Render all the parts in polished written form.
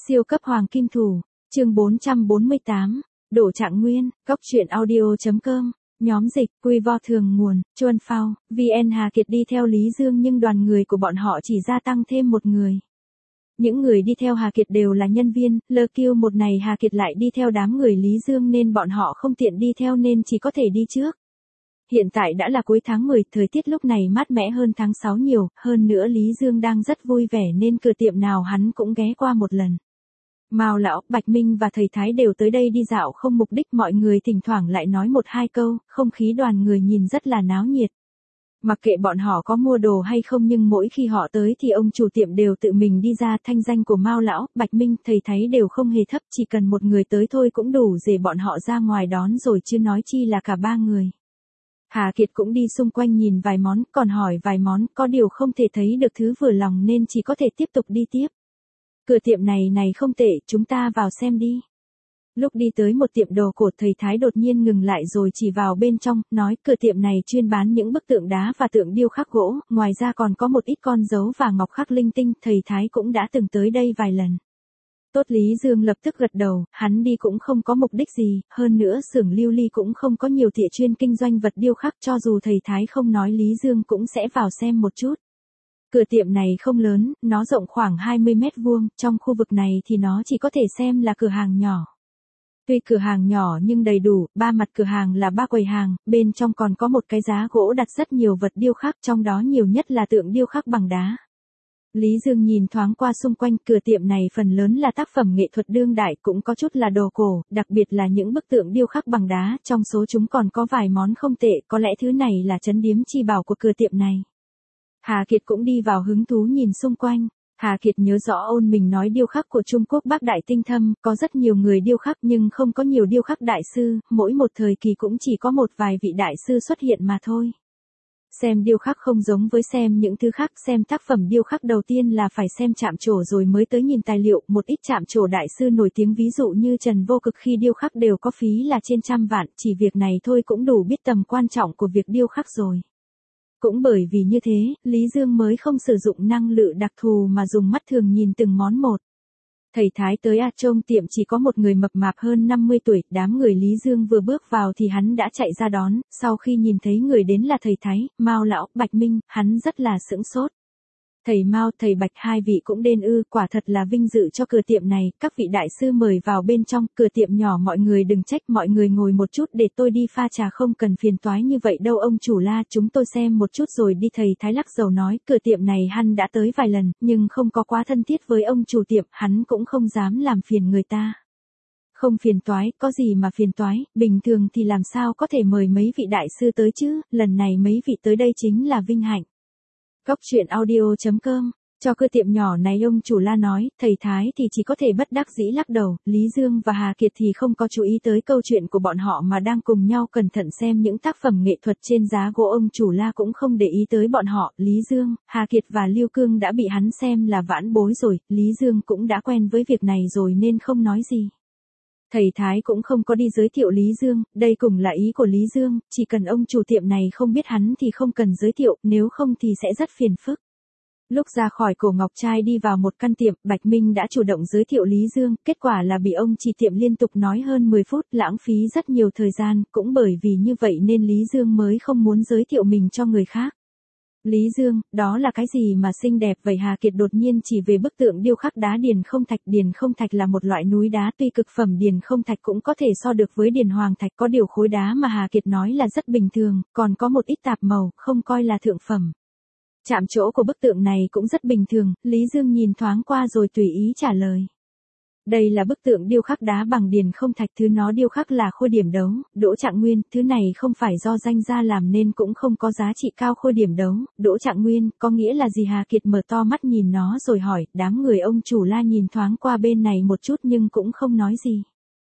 Siêu cấp hoàng kim thủ, chương 448, Đỗ Trạng Nguyên, Góc truyện audio.com, nhóm dịch, quy vo thường nguồn, Chuân Phao, VN Hà Kiệt đi theo Lý Dương nhưng đoàn người của bọn họ chỉ gia tăng thêm một người. Những người đi theo Hà Kiệt đều là nhân viên, LQ1 này Hà Kiệt lại đi theo đám người Lý Dương nên bọn họ không tiện đi theo nên chỉ có thể đi trước. Hiện tại đã là cuối tháng 10, thời tiết lúc này mát mẻ hơn tháng 6 nhiều, hơn nữa Lý Dương đang rất vui vẻ nên cửa tiệm nào hắn cũng ghé qua một lần. Mao lão, Bạch Minh và thầy Thái đều tới đây đi dạo không mục đích, mọi người thỉnh thoảng lại nói một hai câu, không khí đoàn người nhìn rất là náo nhiệt. Mặc kệ bọn họ có mua đồ hay không nhưng mỗi khi họ tới thì ông chủ tiệm đều tự mình đi ra, thanh danh của Mao lão, Bạch Minh, thầy Thái đều không hề thấp, chỉ cần một người tới thôi cũng đủ để bọn họ ra ngoài đón rồi chứ nói chi là cả ba người. Hà Kiệt cũng đi xung quanh nhìn vài món, còn hỏi vài món, có điều không thể thấy được thứ vừa lòng nên chỉ có thể tiếp tục đi tiếp. Cửa tiệm này không tệ, chúng ta vào xem đi. Lúc đi tới một tiệm đồ cổ, thầy Thái đột nhiên ngừng lại rồi chỉ vào bên trong, nói cửa tiệm này chuyên bán những bức tượng đá và tượng điêu khắc gỗ, ngoài ra còn có một ít con dấu và ngọc khắc linh tinh, thầy Thái cũng đã từng tới đây vài lần. Tốt, Lý Dương lập tức gật đầu, hắn đi cũng không có mục đích gì, hơn nữa xưởng Lưu Ly cũng không có nhiều thìa chuyên kinh doanh vật điêu khắc, cho dù thầy Thái không nói Lý Dương cũng sẽ vào xem một chút. Cửa tiệm này không lớn, nó rộng khoảng 20 mét vuông, trong khu vực này thì nó chỉ có thể xem là cửa hàng nhỏ. Tuy cửa hàng nhỏ nhưng đầy đủ, ba mặt cửa hàng là ba quầy hàng, bên trong còn có một cái giá gỗ đặt rất nhiều vật điêu khắc, trong đó nhiều nhất là tượng điêu khắc bằng đá. Lý Dương nhìn thoáng qua xung quanh, cửa tiệm này phần lớn là tác phẩm nghệ thuật đương đại, cũng có chút là đồ cổ, đặc biệt là những bức tượng điêu khắc bằng đá, trong số chúng còn có vài món không tệ, có lẽ thứ này là trấn điếm chi bảo của cửa tiệm này. Hà Kiệt cũng đi vào hứng thú nhìn xung quanh. Hà Kiệt nhớ rõ ôn mình nói điêu khắc của Trung Quốc bác đại tinh thâm, có rất nhiều người điêu khắc nhưng không có nhiều điêu khắc đại sư, mỗi một thời kỳ cũng chỉ có một vài vị đại sư xuất hiện mà thôi. Xem điêu khắc không giống với xem những thứ khác, xem tác phẩm điêu khắc đầu tiên là phải xem chạm trổ rồi mới tới nhìn tài liệu, một ít chạm trổ đại sư nổi tiếng ví dụ như Trần Vô Cực khi điêu khắc đều có phí là trên trăm vạn, chỉ việc này thôi cũng đủ biết tầm quan trọng của việc điêu khắc rồi. Cũng bởi vì như thế, Lý Dương mới không sử dụng năng lượng đặc thù mà dùng mắt thường nhìn từng món một. Thầy Thái tới trong tiệm chỉ có một người mập mạp hơn 50 tuổi, đám người Lý Dương vừa bước vào thì hắn đã chạy ra đón, sau khi nhìn thấy người đến là thầy Thái, Mao lão, Bạch Minh, hắn rất là sững sốt. Thầy Mao, thầy Bạch hai vị cũng đến ư, quả thật là vinh dự cho cửa tiệm này, các vị đại sư mời vào bên trong, cửa tiệm nhỏ mọi người đừng trách, mọi người ngồi một chút để tôi đi pha trà, không cần phiền toái như vậy đâu ông chủ La, chúng tôi xem một chút rồi đi, thầy Thái lắc đầu nói, cửa tiệm này hắn đã tới vài lần, nhưng không có quá thân thiết với ông chủ tiệm, hắn cũng không dám làm phiền người ta. Không phiền toái, có gì mà phiền toái, bình thường thì làm sao có thể mời mấy vị đại sư tới chứ, lần này mấy vị tới đây chính là vinh hạnh. Góc truyện audio.com, cho cửa tiệm nhỏ này ông chủ La nói, thầy Thái thì chỉ có thể bất đắc dĩ lắc đầu, Lý Dương và Hà Kiệt thì không có chú ý tới câu chuyện của bọn họ mà đang cùng nhau cẩn thận xem những tác phẩm nghệ thuật trên giá gỗ, ông chủ La cũng không để ý tới bọn họ, Lý Dương, Hà Kiệt và Lưu Cương đã bị hắn xem là vãn bối rồi, Lý Dương cũng đã quen với việc này rồi nên không nói gì. Thầy Thái cũng không có đi giới thiệu Lý Dương, đây cũng là ý của Lý Dương, chỉ cần ông chủ tiệm này không biết hắn thì không cần giới thiệu, nếu không thì sẽ rất phiền phức. Lúc ra khỏi cổ Ngọc Trai đi vào một căn tiệm, Bạch Minh đã chủ động giới thiệu Lý Dương, kết quả là bị ông chỉ tiệm liên tục nói hơn 10 phút, lãng phí rất nhiều thời gian, cũng bởi vì như vậy nên Lý Dương mới không muốn giới thiệu mình cho người khác. Lý Dương, đó là cái gì mà xinh đẹp vậy? Hà Kiệt đột nhiên chỉ về bức tượng điêu khắc đá điền không thạch là một loại núi đá, tuy cực phẩm điền không thạch cũng có thể so được với điền hoàng thạch, có điều khối đá mà Hà Kiệt nói là rất bình thường, còn có một ít tạp màu, không coi là thượng phẩm. Chạm chỗ của bức tượng này cũng rất bình thường, Lý Dương nhìn thoáng qua rồi tùy ý trả lời. Đây là bức tượng điêu khắc đá bằng điền không thạch, thứ nó điêu khắc là khôi điểm đấu, Đỗ Trạng Nguyên, thứ này không phải do danh gia làm nên cũng không có giá trị cao. Khôi điểm đấu, Đỗ Trạng Nguyên, có nghĩa là gì? Hà Kiệt mở to mắt nhìn nó rồi hỏi, đám người ông chủ La nhìn thoáng qua bên này một chút nhưng cũng không nói gì.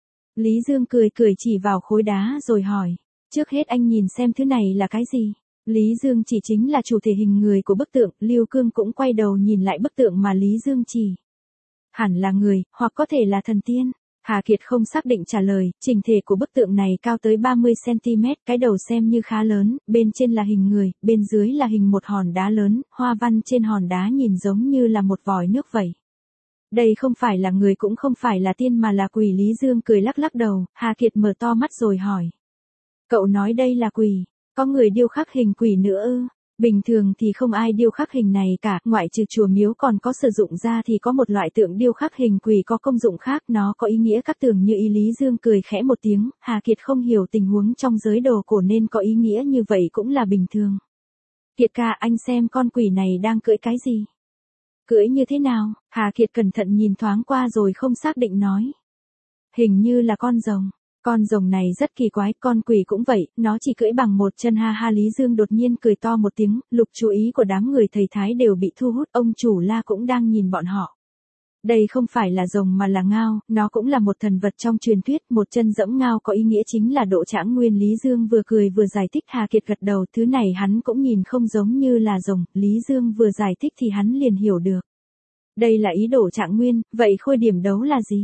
Lý Dương cười chỉ vào khối đá rồi hỏi, trước hết anh nhìn xem thứ này là cái gì? Lý Dương chỉ chính là chủ thể hình người của bức tượng, Lưu Cương cũng quay đầu nhìn lại bức tượng mà Lý Dương chỉ. Hẳn là người, hoặc có thể là thần tiên. Hà Kiệt không xác định trả lời, trình thể của bức tượng này cao tới 30cm, cái đầu xem như khá lớn, bên trên là hình người, bên dưới là hình một hòn đá lớn, hoa văn trên hòn đá nhìn giống như là một vòi nước vậy. Đây không phải là người cũng không phải là tiên mà là quỷ. Lý Dương cười lắc lắc đầu, Hà Kiệt mở to mắt rồi hỏi. Cậu nói đây là quỷ, có người điêu khắc hình quỷ nữa ư? Bình thường thì không ai điêu khắc hình này cả, ngoại trừ chùa miếu còn có sử dụng ra thì có một loại tượng điêu khắc hình quỷ có công dụng khác, nó có ý nghĩa các tường như ý. Lý Dương cười khẽ một tiếng, Hà Kiệt không hiểu tình huống trong giới đồ cổ nên có ý nghĩa như vậy cũng là bình thường. Kiệt ca, anh xem con quỷ này đang cưỡi cái gì? Cưỡi như thế nào? Hà Kiệt cẩn thận nhìn thoáng qua rồi không xác định nói. Hình như là con rồng. Con rồng này rất kỳ quái, con quỷ cũng vậy, nó chỉ cưỡi bằng một chân ha ha. Lý Dương đột nhiên cười to một tiếng, lục chú ý của đám người thầy Thái đều bị thu hút, ông chủ La cũng đang nhìn bọn họ. Đây không phải là rồng mà là ngao, nó cũng là một thần vật trong truyền thuyết, một chân dẫm ngao có ý nghĩa chính là độ trãng nguyên. Lý Dương vừa cười vừa giải thích. Hà Kiệt gật đầu, thứ này hắn cũng nhìn không giống như là rồng. Lý Dương vừa giải thích thì hắn liền hiểu được. Đây là ý độ trạng nguyên, vậy khôi điểm đấu là gì?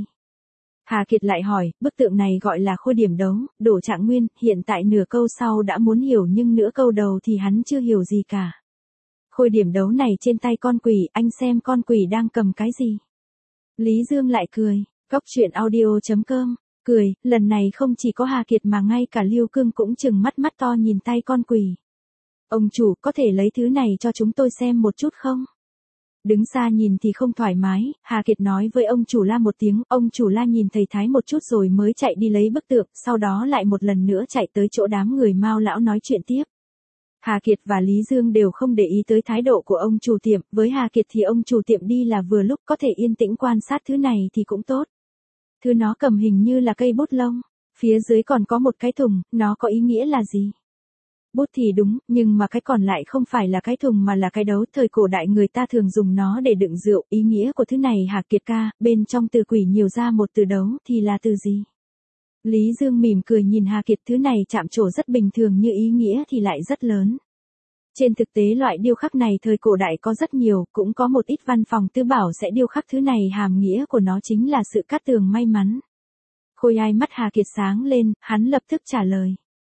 Hà Kiệt lại hỏi, bức tượng này gọi là khôi điểm đấu, đổ trạng nguyên, hiện tại nửa câu sau đã muốn hiểu nhưng nửa câu đầu thì hắn chưa hiểu gì cả. Khôi điểm đấu này trên tay con quỷ, anh xem con quỷ đang cầm cái gì? Lý Dương lại cười, Cóc Truyện Audio.com, cười, lần này không chỉ có Hà Kiệt mà ngay cả Lưu Cương cũng trừng mắt mắt to nhìn tay con quỷ. Ông chủ, có thể lấy thứ này cho chúng tôi xem một chút không? Đứng xa nhìn thì không thoải mái, Hà Kiệt nói với ông chủ La một tiếng, ông chủ La nhìn thầy Thái một chút rồi mới chạy đi lấy bức tượng, sau đó lại một lần nữa chạy tới chỗ đám người Mao lão nói chuyện tiếp. Hà Kiệt và Lý Dương đều không để ý tới thái độ của ông chủ tiệm, với Hà Kiệt thì ông chủ tiệm đi là vừa lúc, có thể yên tĩnh quan sát thứ này thì cũng tốt. Thứ nó cầm hình như là cây bút lông, phía dưới còn có một cái thùng, nó có ý nghĩa là gì? Bút thì đúng, nhưng mà cái còn lại không phải là cái thùng mà là cái đấu, thời cổ đại người ta thường dùng nó để đựng rượu. Ý nghĩa của thứ này Hà Kiệt ca, bên trong từ quỷ nhiều ra một từ đấu thì là từ gì? Lý Dương mỉm cười nhìn Hà Kiệt, thứ này chạm trổ rất bình thường nhưng ý nghĩa thì lại rất lớn. Trên thực tế loại điêu khắc này thời cổ đại có rất nhiều, cũng có một ít văn phòng tư bảo sẽ điêu khắc thứ này, hàm nghĩa của nó chính là sự cát tường may mắn. Khôi ai mắt Hà Kiệt sáng lên, hắn lập tức trả lời.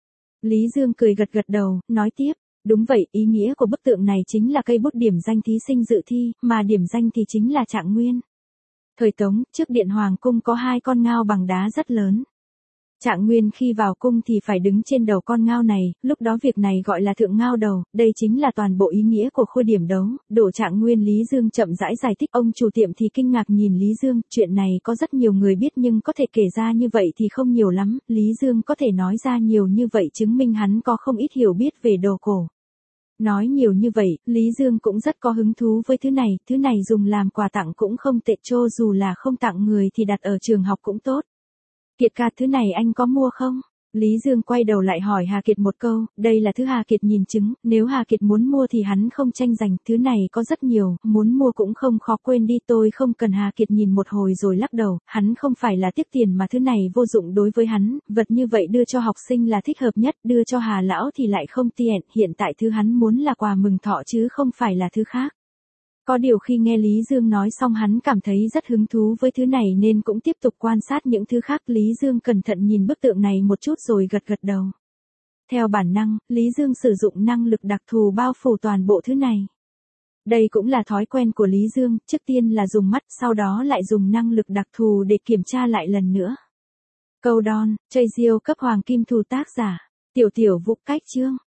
Lý Dương cười gật gật đầu, nói tiếp, đúng vậy, ý nghĩa của bức tượng này chính là cây bút điểm danh thí sinh dự thi, mà điểm danh thì chính là trạng nguyên. Thời Tống, trước điện Hoàng cung có hai con ngao bằng đá rất lớn. Trạng nguyên khi vào cung thì phải đứng trên đầu con ngao này, lúc đó việc này gọi là thượng ngao đầu, đây chính là toàn bộ ý nghĩa của khôi điểm đấu, đổ trạng nguyên. Lý Dương chậm rãi giải thích, ông chủ tiệm thì kinh ngạc nhìn Lý Dương, chuyện này có rất nhiều người biết nhưng có thể kể ra như vậy thì không nhiều lắm, Lý Dương có thể nói ra nhiều như vậy chứng minh hắn có không ít hiểu biết về đồ cổ. Nói nhiều như vậy, Lý Dương cũng rất có hứng thú với thứ này dùng làm quà tặng cũng không tệ, cho dù là không tặng người thì đặt ở trường học cũng tốt. Kiệt ca, thứ này anh có mua không? Lý Dương quay đầu lại hỏi Hà Kiệt một câu, đây là thứ Hà Kiệt nhìn chứng, nếu Hà Kiệt muốn mua thì hắn không tranh giành, thứ này có rất nhiều, muốn mua cũng không khó, quên đi tôi không cần. Hà Kiệt nhìn một hồi rồi lắc đầu, hắn không phải là tiếc tiền mà thứ này vô dụng đối với hắn, vật như vậy đưa cho học sinh là thích hợp nhất, đưa cho Hà lão thì lại không tiện, hiện tại thứ hắn muốn là quà mừng thọ chứ không phải là thứ khác. Có điều khi nghe Lý Dương nói xong hắn cảm thấy rất hứng thú với thứ này nên cũng tiếp tục quan sát những thứ khác. Lý Dương cẩn thận nhìn bức tượng này một chút rồi gật gật đầu. Theo bản năng, Lý Dương sử dụng năng lực đặc thù bao phủ toàn bộ thứ này. Đây cũng là thói quen của Lý Dương, trước tiên là dùng mắt, sau đó lại dùng năng lực đặc thù để kiểm tra lại lần nữa. Câu đon, chơi diêu cấp hoàng kim thù, tác giả, Tiểu Tiểu Vũ, cách chương.